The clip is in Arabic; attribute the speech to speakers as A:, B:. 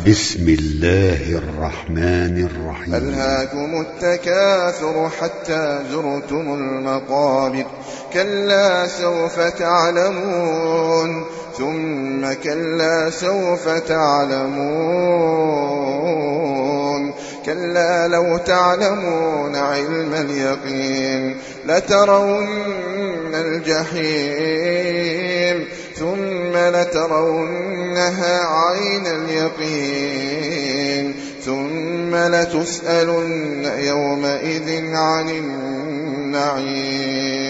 A: بسم الله الرحمن الرحيم.
B: ألهاكم التكاثر حتى زرتم المقابر كلا سوف تعلمون ثم كلا سوف تعلمون كلا لو تعلمون علم اليقين لترون الجحيم ثم لترونها عين اليقين ثم لتسألن يومئذ عن النعيم.